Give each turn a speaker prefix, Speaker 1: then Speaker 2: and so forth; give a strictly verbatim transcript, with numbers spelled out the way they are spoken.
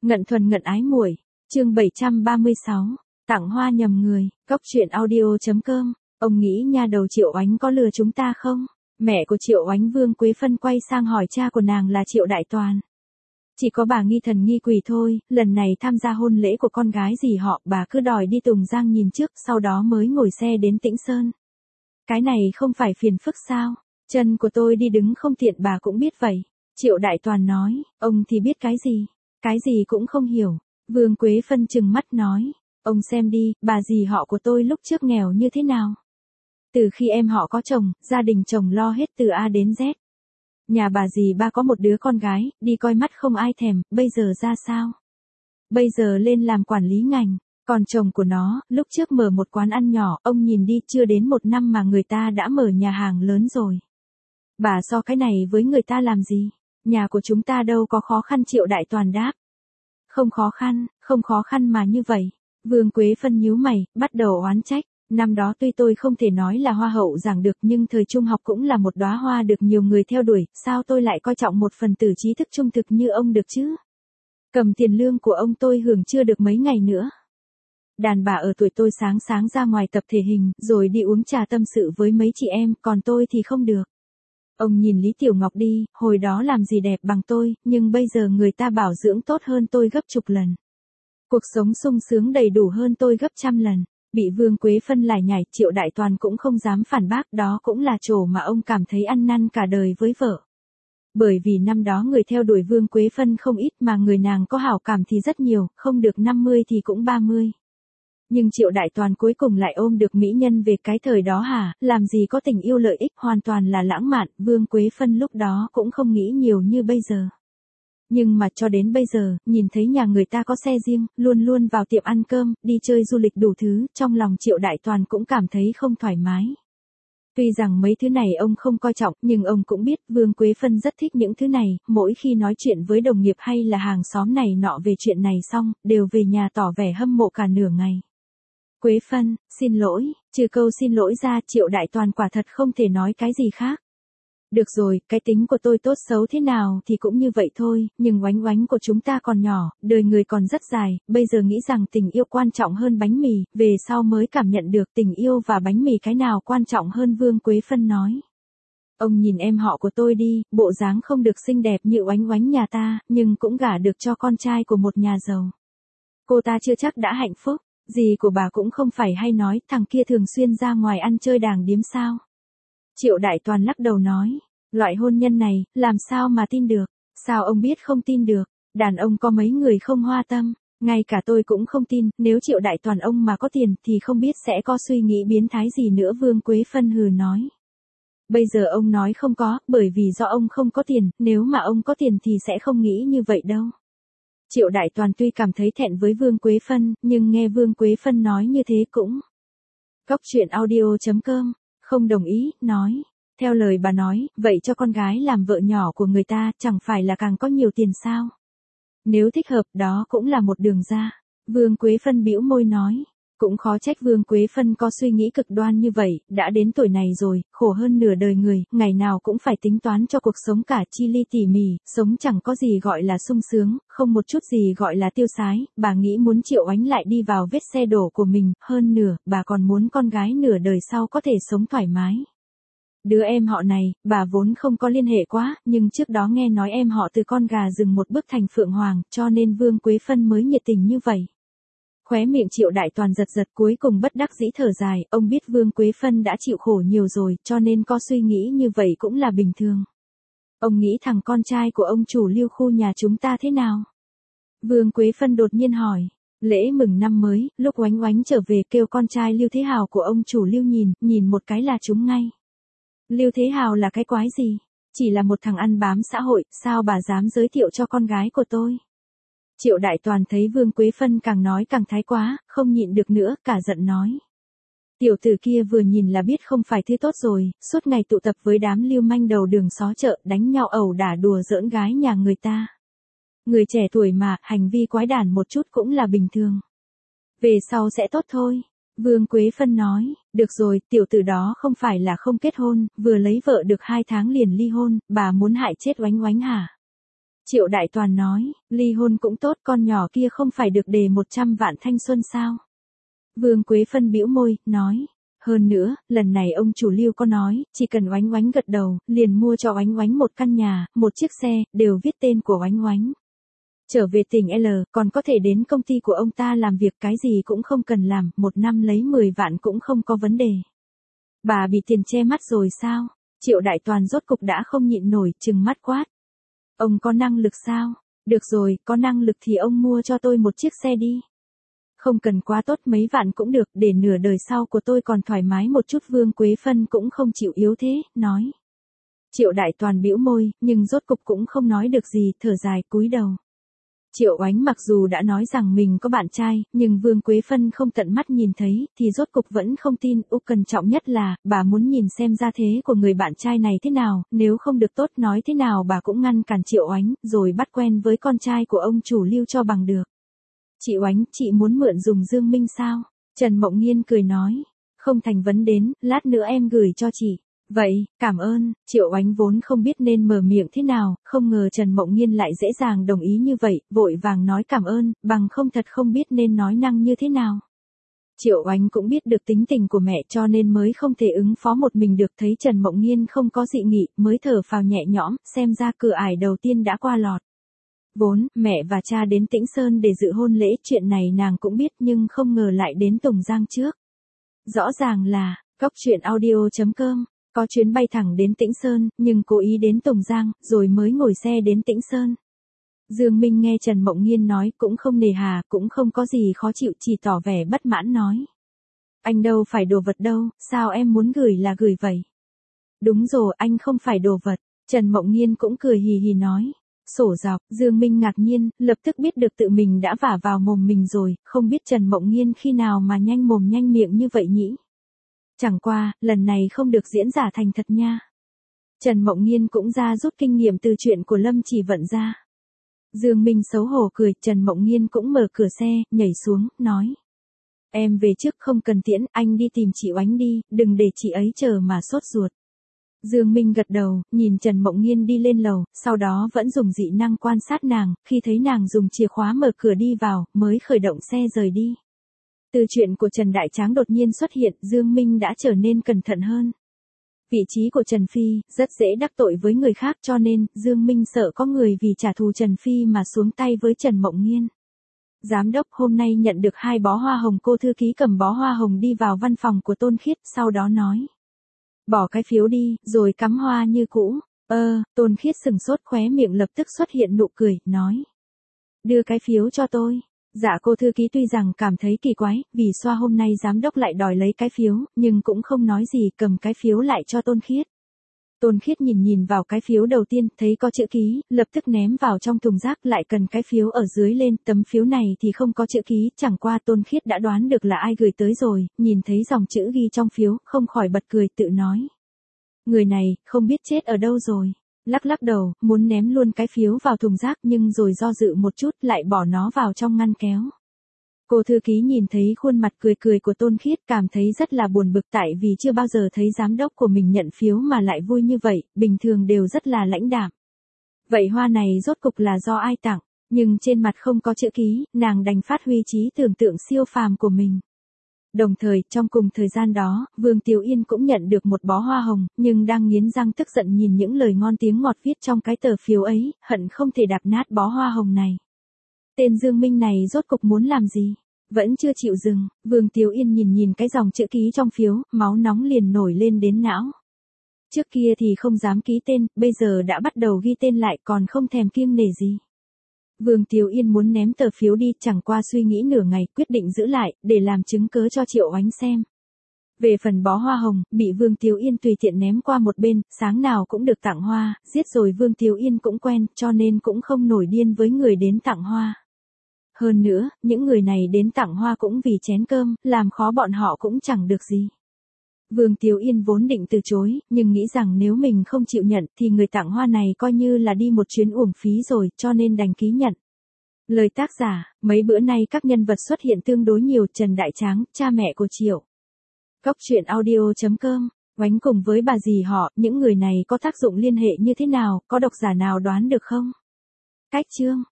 Speaker 1: Ngận thuần ngận ái muội, chương bảy trăm ba mươi sáu, tặng hoa nhầm người, cốc truyện audio.com, ông nghĩ nha đầu Triệu Oánh có lừa chúng ta không? Mẹ của Triệu Oánh Vương Quế Phân quay sang hỏi cha của nàng là Triệu Đại Toàn. Chỉ có bà nghi thần nghi quỷ thôi, lần này tham gia hôn lễ của con gái gì họ, bà cứ đòi đi Tùng Giang nhìn trước, sau đó mới ngồi xe đến Tĩnh Sơn. Cái này không phải phiền phức sao? Chân của tôi đi đứng không tiện bà cũng biết vậy. Triệu Đại Toàn nói, ông thì biết cái gì? Cái gì cũng không hiểu. Vương Quế Phân trừng mắt nói, ông xem đi, bà dì họ của tôi lúc trước nghèo như thế nào? Từ khi em họ có chồng, gia đình chồng lo hết từ A đến Z. Nhà bà dì ba có một đứa con gái, đi coi mắt không ai thèm, bây giờ ra sao? Bây giờ lên làm quản lý ngành, còn chồng của nó, lúc trước mở một quán ăn nhỏ, ông nhìn đi, chưa đến một năm mà người ta đã mở nhà hàng lớn rồi. Bà so cái này với người ta làm gì? Nhà của chúng ta đâu có khó khăn. Triệu Đại Toàn đáp. Không khó khăn, không khó khăn mà như vậy. Vương Quế Phân nhíu mày, bắt đầu oán trách. Năm đó tuy tôi không thể nói là hoa hậu giảng được nhưng thời trung học cũng là một đóa hoa được nhiều người theo đuổi, sao tôi lại coi trọng một phần tử trí thức trung thực như ông được chứ? Cầm tiền lương của ông tôi hưởng chưa được mấy ngày nữa. Đàn bà ở tuổi tôi sáng sáng ra ngoài tập thể hình, rồi đi uống trà tâm sự với mấy chị em, còn tôi thì không được. Ông nhìn Lý Tiểu Ngọc đi, hồi đó làm gì đẹp bằng tôi, nhưng bây giờ người ta bảo dưỡng tốt hơn tôi gấp chục lần. Cuộc sống sung sướng đầy đủ hơn tôi gấp trăm lần. Bị Vương Quế Phân lải nhải, Triệu Đại Toàn cũng không dám phản bác, đó cũng là chỗ mà ông cảm thấy ăn năn cả đời với vợ. Bởi vì năm đó người theo đuổi Vương Quế Phân không ít mà người nàng có hảo cảm thì rất nhiều, không được năm mươi thì cũng ba mươi. Nhưng Triệu Đại Toàn cuối cùng lại ôm được mỹ nhân về cái thời đó hả, làm gì có tình yêu lợi ích, hoàn toàn là lãng mạn, Vương Quế Phân lúc đó cũng không nghĩ nhiều như bây giờ. Nhưng mà cho đến bây giờ, nhìn thấy nhà người ta có xe riêng, luôn luôn vào tiệm ăn cơm, đi chơi du lịch đủ thứ, trong lòng Triệu Đại Toàn cũng cảm thấy không thoải mái. Tuy rằng mấy thứ này ông không coi trọng, nhưng ông cũng biết Vương Quế Phân rất thích những thứ này, mỗi khi nói chuyện với đồng nghiệp hay là hàng xóm này nọ về chuyện này xong, đều về nhà tỏ vẻ hâm mộ cả nửa ngày. Quế Phân, xin lỗi, trừ câu xin lỗi ra Triệu Đại Toàn quả thật không thể nói cái gì khác. Được rồi, cái tính của tôi tốt xấu thế nào thì cũng như vậy thôi, nhưng Oánh Oánh của chúng ta còn nhỏ, đời người còn rất dài, bây giờ nghĩ rằng tình yêu quan trọng hơn bánh mì, về sau mới cảm nhận được tình yêu và bánh mì cái nào quan trọng hơn. Vương Quế Phân nói. Ông nhìn em họ của tôi đi, bộ dáng không được xinh đẹp như Oánh Oánh nhà ta, nhưng cũng gả được cho con trai của một nhà giàu. Cô ta chưa chắc đã hạnh phúc, dì của bà cũng không phải hay nói thằng kia thường xuyên ra ngoài ăn chơi đàng điếm sao. Triệu Đại Toàn lắc đầu nói, loại hôn nhân này, làm sao mà tin được, sao ông biết không tin được, đàn ông có mấy người không hoa tâm, ngay cả tôi cũng không tin, nếu Triệu Đại Toàn ông mà có tiền thì không biết sẽ có suy nghĩ biến thái gì nữa. Vương Quế Phân hừ nói. Bây giờ ông nói không có, bởi vì do ông không có tiền, nếu mà ông có tiền thì sẽ không nghĩ như vậy đâu. Triệu Đại Toàn tuy cảm thấy thẹn với Vương Quế Phân, nhưng nghe Vương Quế Phân nói như thế cũng. Cốc truyện audio.com, không đồng ý, nói. Theo lời bà nói, vậy cho con gái làm vợ nhỏ của người ta, chẳng phải là càng có nhiều tiền sao? Nếu thích hợp, đó cũng là một đường ra. Vương Quế Phân bĩu môi nói. Cũng khó trách Vương Quế Phân có suy nghĩ cực đoan như vậy, đã đến tuổi này rồi, khổ hơn nửa đời người, ngày nào cũng phải tính toán cho cuộc sống cả chi li tỉ mỉ, sống chẳng có gì gọi là sung sướng, không một chút gì gọi là tiêu sái, bà nghĩ muốn Triệu Oánh lại đi vào vết xe đổ của mình, hơn nửa, bà còn muốn con gái nửa đời sau có thể sống thoải mái. Đứa em họ này, bà vốn không có liên hệ quá, nhưng trước đó nghe nói em họ từ con gà rừng một bước thành phượng hoàng, cho nên Vương Quế Phân mới nhiệt tình như vậy. Khóe miệng Triệu Đại Toàn giật giật, cuối cùng bất đắc dĩ thở dài, ông biết Vương Quế Phân đã chịu khổ nhiều rồi, cho nên có suy nghĩ như vậy cũng là bình thường. Ông nghĩ thằng con trai của ông chủ Lưu khu nhà chúng ta thế nào? Vương Quế Phân đột nhiên hỏi. Lễ mừng năm mới, lúc Oánh Oánh trở về kêu con trai Lưu Thế Hào của ông chủ Lưu nhìn, nhìn một cái là trúng ngay. Lưu Thế Hào là cái quái gì? Chỉ là một thằng ăn bám xã hội, sao bà dám giới thiệu cho con gái của tôi? Triệu Đại Toàn thấy Vương Quế Phân càng nói càng thái quá, không nhịn được nữa, cả giận nói. Tiểu tử kia vừa nhìn là biết không phải thứ tốt rồi, suốt ngày tụ tập với đám lưu manh đầu đường xó chợ, đánh nhau ẩu đả đùa giỡn gái nhà người ta. Người trẻ tuổi mà, hành vi quái đản một chút cũng là bình thường. Về sau sẽ tốt thôi. Vương Quế Phân nói, được rồi, tiểu tử đó không phải là không kết hôn, vừa lấy vợ được hai tháng liền ly hôn, bà muốn hại chết Oánh Oánh hả? Triệu Đại Toàn nói, ly hôn cũng tốt, con nhỏ kia không phải được đề một trăm vạn thanh xuân sao? Vương Quế Phân bĩu môi, nói. Hơn nữa, lần này ông chủ Lưu có nói, chỉ cần Oánh Oánh gật đầu, liền mua cho Oánh Oánh một căn nhà, một chiếc xe, đều viết tên của Oánh Oánh. Trở về tỉnh L, còn có thể đến công ty của ông ta làm việc, cái gì cũng không cần làm, một năm lấy mười vạn cũng không có vấn đề. Bà bị tiền che mắt rồi sao? Triệu Đại Toàn rốt cục đã không nhịn nổi, trừng mắt quát. Ông có năng lực sao? Được rồi, có năng lực thì ông mua cho tôi một chiếc xe đi. Không cần quá tốt, mấy vạn cũng được, để nửa đời sau của tôi còn thoải mái một chút. Vương Quế Phân cũng không chịu yếu thế, nói. Triệu Đại Toàn bĩu môi, nhưng rốt cục cũng không nói được gì, thở dài cúi đầu. Triệu Oánh mặc dù đã nói rằng mình có bạn trai, nhưng Vương Quế Phân không tận mắt nhìn thấy, thì rốt cục vẫn không tin. Úc cẩn trọng nhất là, bà muốn nhìn xem gia thế của người bạn trai này thế nào, nếu không được tốt nói thế nào bà cũng ngăn cản Triệu Oánh, rồi bắt quen với con trai của ông chủ Lưu cho bằng được. Chị Oánh, chị muốn mượn dùng Dương Minh sao? Trần Mộng Nghiên cười nói. Không thành vấn đến, lát nữa em gửi cho chị. Vậy, cảm ơn. Triệu Oánh vốn không biết nên mở miệng thế nào, không ngờ Trần Mộng Nghiên lại dễ dàng đồng ý như vậy, vội vàng nói cảm ơn, bằng không thật không biết nên nói năng như thế nào. Triệu Oánh cũng biết được tính tình của mẹ cho nên mới không thể ứng phó một mình được, thấy Trần Mộng Nghiên không có dị nghị, mới thở phào nhẹ nhõm, xem ra cửa ải đầu tiên đã qua lọt. Vốn, mẹ và cha đến Tĩnh Sơn để dự hôn lễ, chuyện này nàng cũng biết nhưng không ngờ lại đến Tùng Giang trước. Rõ ràng là, Cóc Truyện Audio chấm com, có chuyến bay thẳng đến Tĩnh Sơn, nhưng cố ý đến Tùng Giang, rồi mới ngồi xe đến Tĩnh Sơn. Dương Minh nghe Trần Mộng Nghiên nói cũng không nề hà, cũng không có gì khó chịu, chỉ tỏ vẻ bất mãn nói. Anh đâu phải đồ vật đâu, sao em muốn gửi là gửi vậy? Đúng rồi, anh không phải đồ vật. Trần Mộng Nghiên cũng cười hì hì nói. Sổ dọc, Dương Minh ngạc nhiên, lập tức biết được tự mình đã vả vào mồm mình rồi, không biết Trần Mộng Nghiên khi nào mà nhanh mồm nhanh miệng như vậy nhỉ? Chẳng qua, lần này không được diễn giả thành thật nha. Trần Mộng Nghiên cũng ra rút kinh nghiệm từ chuyện của Lâm Chỉ Vận ra. Dương Minh xấu hổ cười, Trần Mộng Nghiên cũng mở cửa xe, nhảy xuống, nói. Em về trước, không cần tiễn, anh đi tìm chị Oánh đi, đừng để chị ấy chờ mà sốt ruột. Dương Minh gật đầu, nhìn Trần Mộng Nghiên đi lên lầu, sau đó vẫn dùng dị năng quan sát nàng, khi thấy nàng dùng chìa khóa mở cửa đi vào, mới khởi động xe rời đi. Từ chuyện của Trần Đại Tráng đột nhiên xuất hiện, Dương Minh đã trở nên cẩn thận hơn. Vị trí của Trần Phi, rất dễ đắc tội với người khác cho nên, Dương Minh sợ có người vì trả thù Trần Phi mà xuống tay với Trần Mộng Nghiên. Giám đốc hôm nay nhận được hai bó hoa hồng, cô thư ký cầm bó hoa hồng đi vào văn phòng của Tôn Khiết, sau đó nói. Bỏ cái phiếu đi, rồi cắm hoa như cũ. Ơ, Tôn Khiết sừng sốt, khóe miệng lập tức xuất hiện nụ cười, nói. Đưa cái phiếu cho tôi. Dạ, cô thư ký tuy rằng cảm thấy kỳ quái, vì xoa hôm nay giám đốc lại đòi lấy cái phiếu, nhưng cũng không nói gì, cầm cái phiếu lại cho Tôn Khiết. Tôn Khiết nhìn nhìn vào cái phiếu đầu tiên, thấy có chữ ký, lập tức ném vào trong thùng rác, lại cần cái phiếu ở dưới lên, tấm phiếu này thì không có chữ ký, chẳng qua Tôn Khiết đã đoán được là ai gửi tới rồi, nhìn thấy dòng chữ ghi trong phiếu, không khỏi bật cười, tự nói. Người này, không biết chết ở đâu rồi. Lắc lắc đầu, muốn ném luôn cái phiếu vào thùng rác nhưng rồi do dự một chút, lại bỏ nó vào trong ngăn kéo. Cô thư ký nhìn thấy khuôn mặt cười cười của Tôn Khiết, cảm thấy rất là buồn bực, tại vì chưa bao giờ thấy giám đốc của mình nhận phiếu mà lại vui như vậy, bình thường đều rất là lãnh đạm. Vậy hoa này rốt cục là do ai tặng, nhưng trên mặt không có chữ ký, nàng đành phát huy trí tưởng tượng siêu phàm của mình. Đồng thời, trong cùng thời gian đó, Vương Tiểu Yên cũng nhận được một bó hoa hồng, nhưng đang nghiến răng tức giận nhìn những lời ngon tiếng ngọt viết trong cái tờ phiếu ấy, hận không thể đạp nát bó hoa hồng này. Tên Dương Minh này rốt cục muốn làm gì? Vẫn chưa chịu dừng, Vương Tiểu Yên nhìn nhìn cái dòng chữ ký trong phiếu, máu nóng liền nổi lên đến não. Trước kia thì không dám ký tên, bây giờ đã bắt đầu ghi tên lại, còn không thèm kiêng nể gì. Vương Tiểu Yên muốn ném tờ phiếu đi, chẳng qua suy nghĩ nửa ngày, quyết định giữ lại, để làm chứng cớ cho Triệu Oánh xem. Về phần bó hoa hồng, bị Vương Tiểu Yên tùy tiện ném qua một bên, sáng nào cũng được tặng hoa, giết rồi Vương Tiểu Yên cũng quen, cho nên cũng không nổi điên với người đến tặng hoa. Hơn nữa, những người này đến tặng hoa cũng vì chén cơm, làm khó bọn họ cũng chẳng được gì. Vương Tiểu Yên vốn định từ chối, nhưng nghĩ rằng nếu mình không chịu nhận thì người tặng hoa này coi như là đi một chuyến uổng phí rồi, cho nên đành ký nhận. Lời tác giả, mấy bữa nay các nhân vật xuất hiện tương đối nhiều, Trần Đại Tráng, cha mẹ của Triệu. Cóc Truyện Audio chấm com, Oánh cùng với bà dì họ, những người này có tác dụng liên hệ như thế nào, có độc giả nào đoán được không? Cách chương